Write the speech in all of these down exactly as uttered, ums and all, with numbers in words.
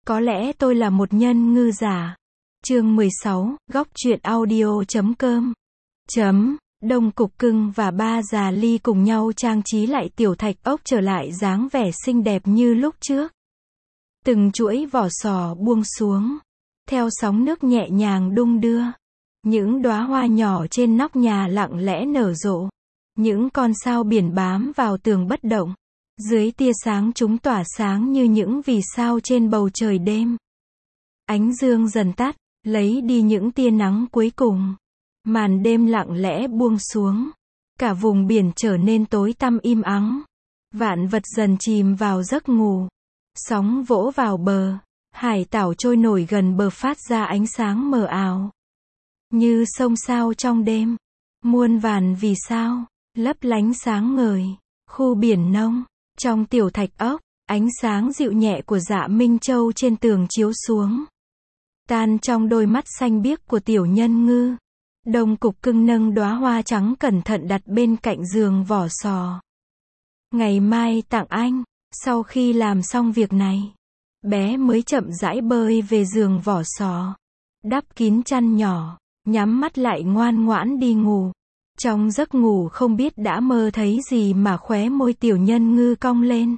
Có lẽ tôi là một nhân ngư giả. Chương mười sáu, góc truyện audio chấm com. Chấm. Đông Cục Cưng và ba già Ly cùng nhau trang trí lại tiểu thạch ốc trở lại dáng vẻ xinh đẹp như lúc trước. Từng chuỗi vỏ sò buông xuống, theo sóng nước nhẹ nhàng đung đưa. Những đóa hoa nhỏ trên nóc nhà lặng lẽ nở rộ. Những con sao biển bám vào tường bất động. Dưới tia sáng chúng tỏa sáng như những vì sao trên bầu trời đêm. Ánh dương dần tắt, lấy đi những tia nắng cuối cùng. Màn đêm lặng lẽ buông xuống. Cả vùng biển trở nên tối tăm im ắng. Vạn vật dần chìm vào giấc ngủ. Sóng vỗ vào bờ. Hải tảo trôi nổi gần bờ phát ra ánh sáng mờ ảo. Như sông sao trong đêm. Muôn vàn vì sao, lấp lánh sáng ngời. Khu biển nông. Trong tiểu thạch ốc, ánh sáng dịu nhẹ của Dạ Minh Châu trên tường chiếu xuống. Tan trong đôi mắt xanh biếc của tiểu nhân ngư. Đông Cục Cưng nâng đóa hoa trắng cẩn thận đặt bên cạnh giường vỏ sò. Ngày mai tặng anh, sau khi làm xong việc này, bé mới chậm rãi bơi về giường vỏ sò. Đắp kín chăn nhỏ, nhắm mắt lại ngoan ngoãn đi ngủ. Trong giấc ngủ không biết đã mơ thấy gì mà khóe môi tiểu nhân ngư cong lên.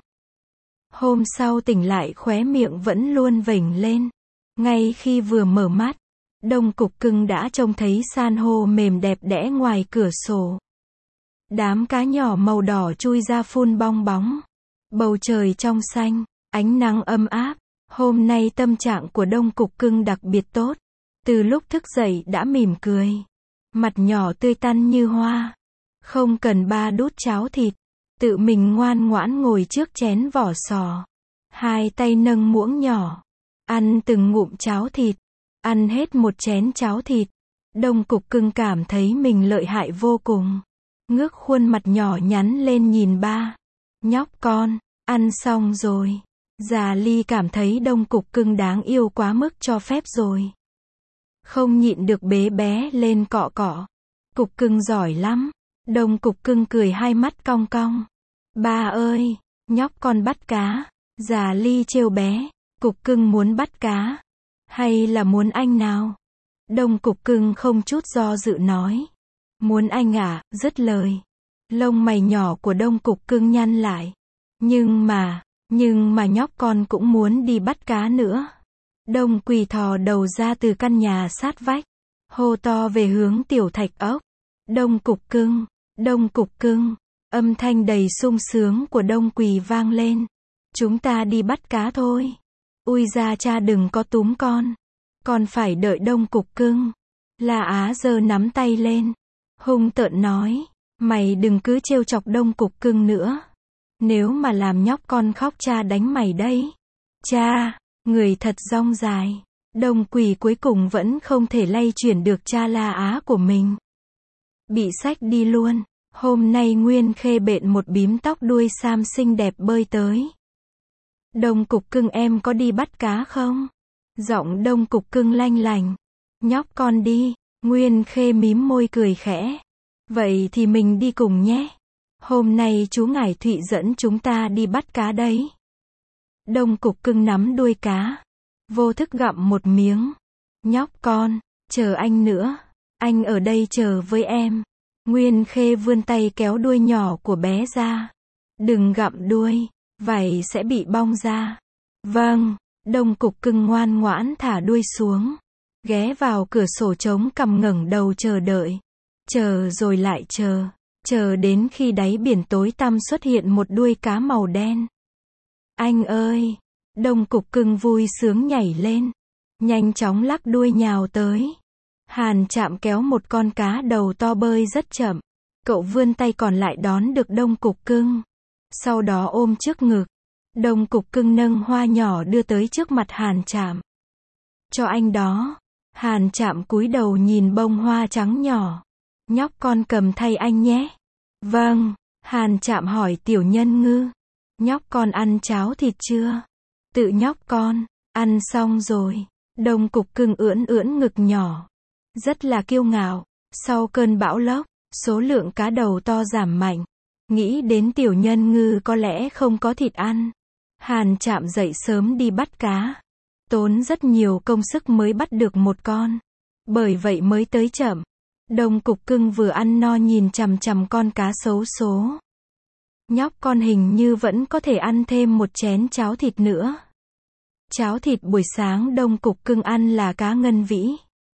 Hôm sau tỉnh lại khóe miệng vẫn luôn vểnh lên. Ngay khi vừa mở mắt, Đông Cục Cưng đã trông thấy san hô mềm đẹp đẽ ngoài cửa sổ. Đám cá nhỏ màu đỏ chui ra phun bong bóng. Bầu trời trong xanh, ánh nắng ấm áp. Hôm nay tâm trạng của Đông Cục Cưng đặc biệt tốt. Từ lúc thức dậy đã mỉm cười. Mặt nhỏ tươi tắn như hoa. Không cần ba đút cháo thịt. Tự mình ngoan ngoãn ngồi trước chén vỏ sò. Hai tay nâng muỗng nhỏ. Ăn từng ngụm cháo thịt. Ăn hết một chén cháo thịt. Đông Cục Cưng cảm thấy mình lợi hại vô cùng. Ngước khuôn mặt nhỏ nhắn lên nhìn ba. Nhóc con, ăn xong rồi. Già Ly cảm thấy Đông Cục Cưng đáng yêu quá mức cho phép rồi. Không nhịn được bế bé lên cọ cọ. Cục Cưng giỏi lắm. Đông Cục Cưng cười hai mắt cong cong. Ba ơi, nhóc con bắt cá. Già Ly trêu bé. Cục Cưng muốn bắt cá. Hay là muốn anh nào? Đông Cục Cưng không chút do dự nói. Muốn anh à, dứt lời. Lông mày nhỏ của Đông Cục Cưng nhăn lại. Nhưng mà, nhưng mà nhóc con cũng muốn đi bắt cá nữa. Đông Quỳ thò đầu ra từ căn nhà sát vách. Hô to về hướng tiểu thạch ốc. Đông Cục Cưng, Đông Cục Cưng. Âm thanh đầy sung sướng của Đông Quỳ vang lên. Chúng ta đi bắt cá thôi. Ui ra cha đừng có túm con. Con phải đợi Đông Cục Cưng. La Á giơ nắm tay lên. Hung tợn nói. Mày đừng cứ trêu chọc Đông Cục Cưng nữa. Nếu mà làm nhóc con khóc cha đánh mày đấy. Cha, người thật dong dài. Đông Quỳ cuối cùng vẫn không thể lay chuyển được cha La Á của mình. Bị xách đi luôn. Hôm nay Nguyên Khê bện một bím tóc đuôi sam xinh đẹp bơi tới. Đông Cục Cưng em có đi bắt cá không? Giọng Đông Cục Cưng lanh lành. Nhóc con đi. Nguyên Khê mím môi cười khẽ. Vậy thì mình đi cùng nhé. Hôm nay chú Ngải Thụy dẫn chúng ta đi bắt cá đấy. Đông Cục Cưng nắm đuôi cá. Vô thức gặm một miếng. Nhóc con, chờ anh nữa. Anh ở đây chờ với em. Nguyên Khê vươn tay kéo đuôi nhỏ của bé ra. Đừng gặm đuôi, vảy sẽ bị bong ra. Vâng, Đông Cục Cưng ngoan ngoãn thả đuôi xuống. Ghé vào cửa sổ trống cằm ngẩng đầu chờ đợi. Chờ rồi lại chờ. Chờ đến khi đáy biển tối tăm xuất hiện một đuôi cá màu đen. Anh ơi! Đông Cục Cưng vui sướng nhảy lên. Nhanh chóng lắc đuôi nhào tới. Hàn Trạm kéo một con cá đầu to bơi rất chậm. Cậu vươn tay còn lại đón được Đông Cục Cưng. Sau đó ôm trước ngực. Đông Cục Cưng nâng hoa nhỏ đưa tới trước mặt Hàn Trạm. Cho anh đó. Hàn Trạm cúi đầu nhìn bông hoa trắng nhỏ. Nhóc con cầm thay anh nhé. Vâng. Hàn Trạm hỏi tiểu nhân ngư. Nhóc con ăn cháo thịt chưa? Tự nhóc con. Ăn xong rồi. Đông Cục Cưng ưỡn ưỡn ngực nhỏ. Rất là kiêu ngạo. Sau cơn bão lốc, số lượng cá đầu to giảm mạnh. Nghĩ đến tiểu nhân ngư có lẽ không có thịt ăn. Hàn Trạm dậy sớm đi bắt cá. Tốn rất nhiều công sức mới bắt được một con. Bởi vậy mới tới chậm. Đông Cục Cưng vừa ăn no nhìn chằm chằm con cá xấu số. Nhóc con hình như vẫn có thể ăn thêm một chén cháo thịt nữa. Cháo thịt buổi sáng Đông Cục Cưng ăn là cá ngân vĩ.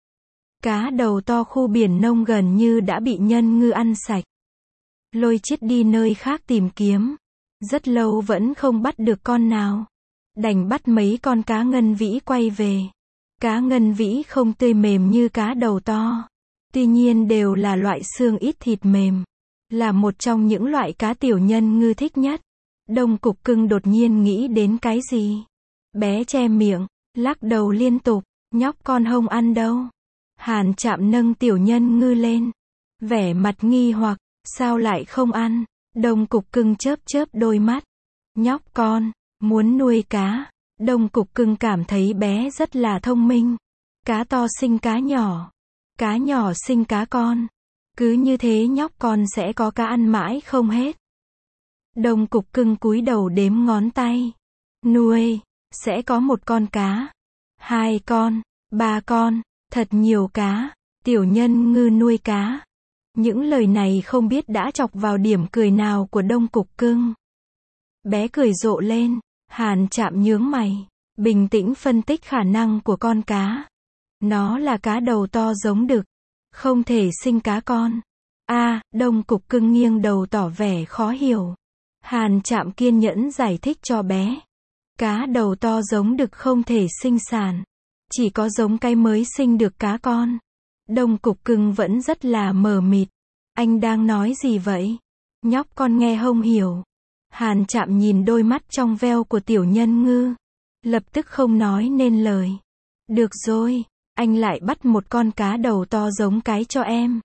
Cá đầu to khu biển nông gần như đã bị nhân ngư ăn sạch. Lôi Chiết đi nơi khác tìm kiếm. Rất lâu vẫn không bắt được con nào. Đành bắt mấy con cá ngân vĩ quay về. Cá ngân vĩ không tươi mềm như cá đầu to. Tuy nhiên đều là loại xương ít thịt mềm. Là một trong những loại cá tiểu nhân ngư thích nhất. Đông Cục Cưng đột nhiên nghĩ đến cái gì. Bé che miệng, lắc đầu liên tục. Nhóc con không ăn đâu. Hàn Trạm nâng tiểu nhân ngư lên. Vẻ mặt nghi hoặc, sao lại không ăn? Đông Cục Cưng chớp chớp đôi mắt. Nhóc con, muốn nuôi cá. Đông Cục Cưng cảm thấy bé rất là thông minh. Cá to sinh cá nhỏ. Cá nhỏ sinh cá con. Cứ như thế nhóc con sẽ có cá ăn mãi không hết. Đông Cục Cưng cúi đầu đếm ngón tay. Nuôi, sẽ có một con cá. Hai con, ba con, thật nhiều cá. Tiểu nhân ngư nuôi cá. Những lời này không biết đã chọc vào điểm cười nào của Đông Cục Cưng. Bé cười rộ lên. Hàn Trạm nhướng mày. Bình tĩnh phân tích khả năng của con cá. Nó là cá đầu to giống đực. Không thể sinh cá con. A, à, Đông Cục Cưng nghiêng đầu tỏ vẻ khó hiểu. Hàn Trạm kiên nhẫn giải thích cho bé. Cá đầu to giống đực không thể sinh sản. Chỉ có giống cái mới sinh được cá con. Đông Cục Cưng vẫn rất là mờ mịt. Anh đang nói gì vậy? Nhóc con nghe không hiểu. Hàn Trạm nhìn đôi mắt trong veo của tiểu nhân ngư. Lập tức không nói nên lời. Được rồi, anh lại bắt một con cá đầu to giống cái cho em.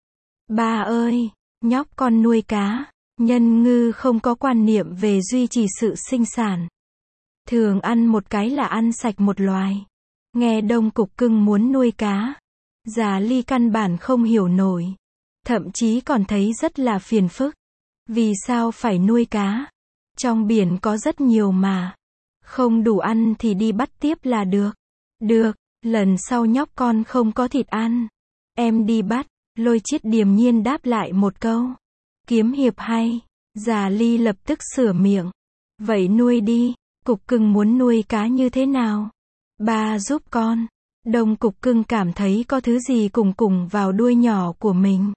Ba ơi, nhóc con nuôi cá. Nhân ngư không có quan niệm về duy trì sự sinh sản. Thường ăn một cái là ăn sạch một loài. Nghe Đông Cục Cưng muốn nuôi cá. Già Ly căn bản không hiểu nổi. Thậm chí còn thấy rất là phiền phức. Vì sao phải nuôi cá? Trong biển có rất nhiều mà. Không đủ ăn thì đi bắt tiếp là được. Được, lần sau nhóc con không có thịt ăn. Em đi bắt. Lôi Chiết điềm nhiên đáp lại một câu. Kiếm hiệp hay. Già Ly lập tức sửa miệng. Vậy nuôi đi. Cục Cưng muốn nuôi cá như thế nào? Ba giúp con. Đông Cục Cưng cảm thấy có thứ gì cùng cùng vào đuôi nhỏ của mình.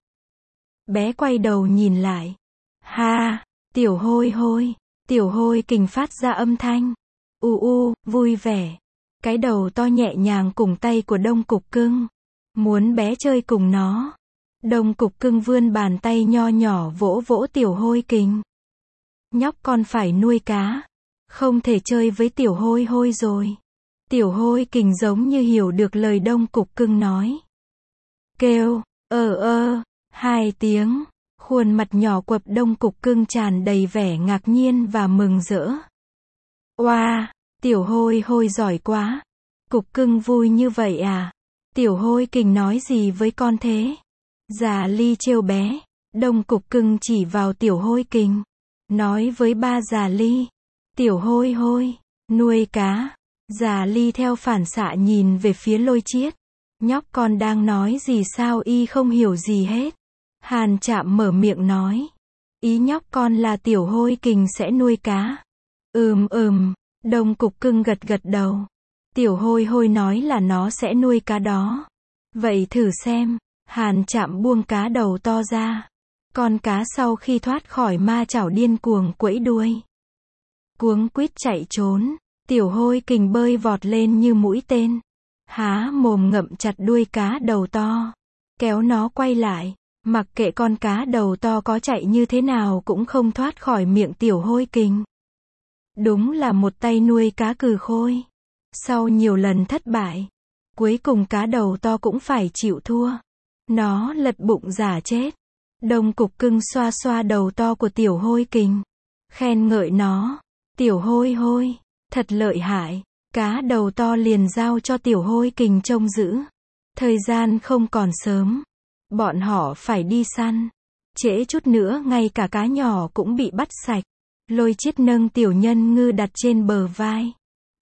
Bé quay đầu nhìn lại. Ha, tiểu hôi hôi. Tiểu hôi kình phát ra âm thanh. U u, vui vẻ. Cái đầu to nhẹ nhàng cùng tay của Đông Cục Cưng. Muốn bé chơi cùng nó. Đông Cục Cưng vươn bàn tay nho nhỏ vỗ vỗ tiểu hôi kình. Nhóc con phải nuôi cá. Không thể chơi với tiểu hôi hôi rồi. Tiểu hôi kình giống như hiểu được lời Đông Cục Cưng nói. Kêu, ơ ơ, hai tiếng. Khuôn mặt nhỏ quập Đông Cục Cưng tràn đầy vẻ ngạc nhiên và mừng rỡ. Oa, wow, tiểu hôi hôi giỏi quá. Cục Cưng vui như vậy à? Tiểu hôi kình nói gì với con thế? Già Ly trêu bé. Đông Cục Cưng chỉ vào tiểu hôi kình. Nói với ba Già Ly. Tiểu hôi hôi, nuôi cá. Già Ly theo phản xạ nhìn về phía Lôi Chiết. Nhóc con đang nói gì sao y không hiểu gì hết. Hàn Trạm mở miệng nói. Ý nhóc con là tiểu hôi kình sẽ nuôi cá. Ừm ừm, Đông Cục Cưng gật gật đầu. Tiểu hôi hôi nói là nó sẽ nuôi cá đó. Vậy thử xem. Hàn Trạm buông cá đầu to ra. Con cá sau khi thoát khỏi ma chảo điên cuồng quẫy đuôi. Cuống quýt chạy trốn. Tiểu hôi kình bơi vọt lên như mũi tên. Há mồm ngậm chặt đuôi cá đầu to. Kéo nó quay lại. Mặc kệ con cá đầu to có chạy như thế nào cũng không thoát khỏi miệng tiểu hôi kình. Đúng là một tay nuôi cá cừ khôi. Sau nhiều lần thất bại, cuối cùng cá đầu to cũng phải chịu thua. Nó lật bụng giả chết. Đông Cục Cưng xoa xoa đầu to của tiểu hôi kình. Khen ngợi nó. Tiểu hôi hôi, thật lợi hại. Cá đầu to liền giao cho tiểu hôi kình trông giữ. Thời gian không còn sớm. Bọn họ phải đi săn. Trễ chút nữa ngay cả cá nhỏ cũng bị bắt sạch. Lôi Chiết nâng tiểu nhân ngư đặt trên bờ vai.